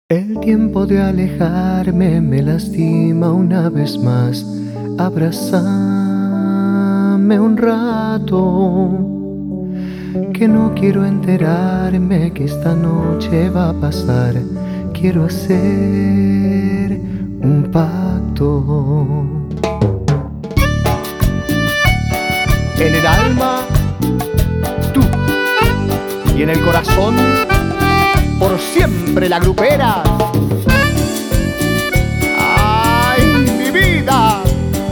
El tiempo de alejarme me lastima una vez más. Abrázame un rato, que no quiero enterarme que esta noche va a pasar. Quiero hacer un pacto. En el alma, tú, y en el corazón, por siempre la grupera. ¡Ay, mi vida!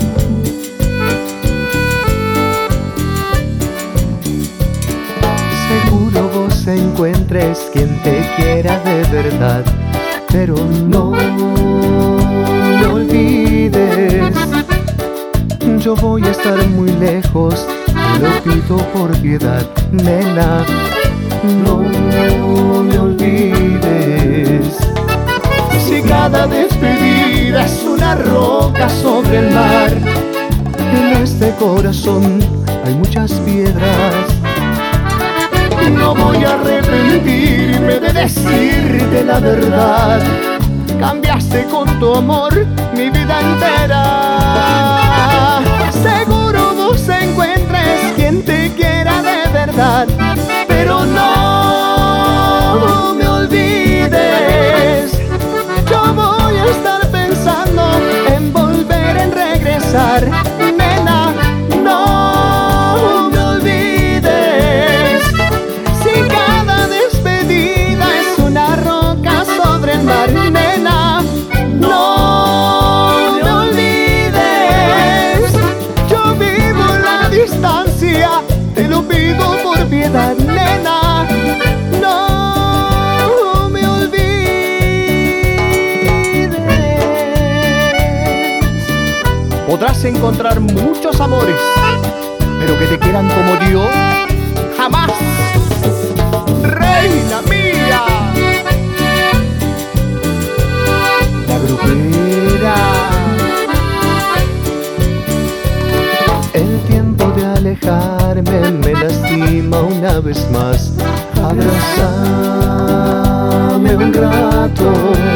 Seguro vos encuentres quien te quiera de verdad, pero no me olvides. Yo voy a estar muy lejos, te lo pido por piedad, nena. No me olvides. Si cada despedida es una roca sobre el mar, en este corazón hay muchas piedras. No voy a arrepentirme de decirte la verdad. Cambiaste con tu amor mi vida entera. Seguro vos encuentres quien te quiera de verdad, pero no me olvides. Yo voy a estar pensando en volver, en regresar. Nena, no me olvides. Si cada despedida es una roca sobre el mar, nena, no me olvides. Yo vivo en la distancia, te lo pido por piedad, nena, no me olvides. Podrás encontrar muchos amores, pero que te quieran como yo, jamás. Reina mía, la grupera. El tiempo de alejarme me lastima una vez más. Abrázame un rato,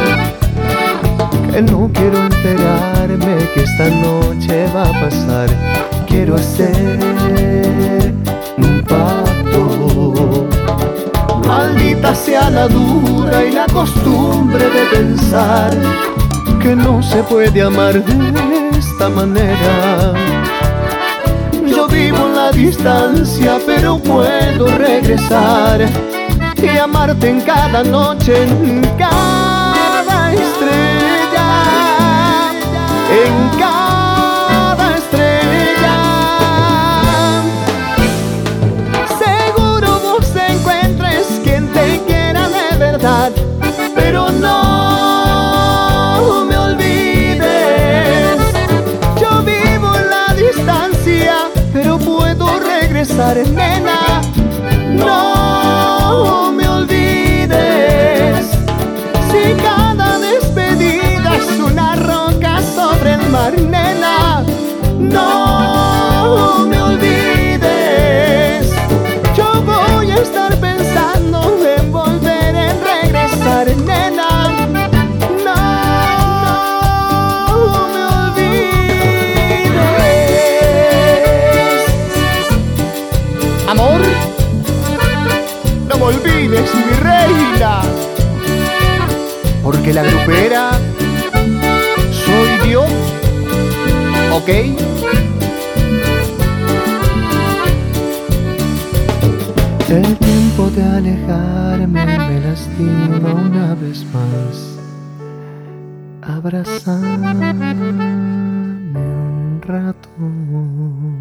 que no quiero enterarme que esta noche va a pasar. Quiero hacer un pacto. Maldita sea la duda y la costumbre de pensar que no se puede amar de esta manera. Yo vivo en la distancia, pero puedo regresar y amarte en cada noche, en cada estrella, en cada estrella. Seguro vos encuentres quien te quiera de verdad, pero no me olvides. Yo vivo en la distancia, pero puedo regresar, nena, no me olvides. Si cada despedida es una roca sobre el mar, nena, no me olvides. Yo voy a estar pensando en volver, en regresar, nena, no me olvides. Amor, no me olvides, mi reina, porque la grupera soy yo, ¿ok? El tiempo de alejarme me lastima una vez más. Abrázame un rato.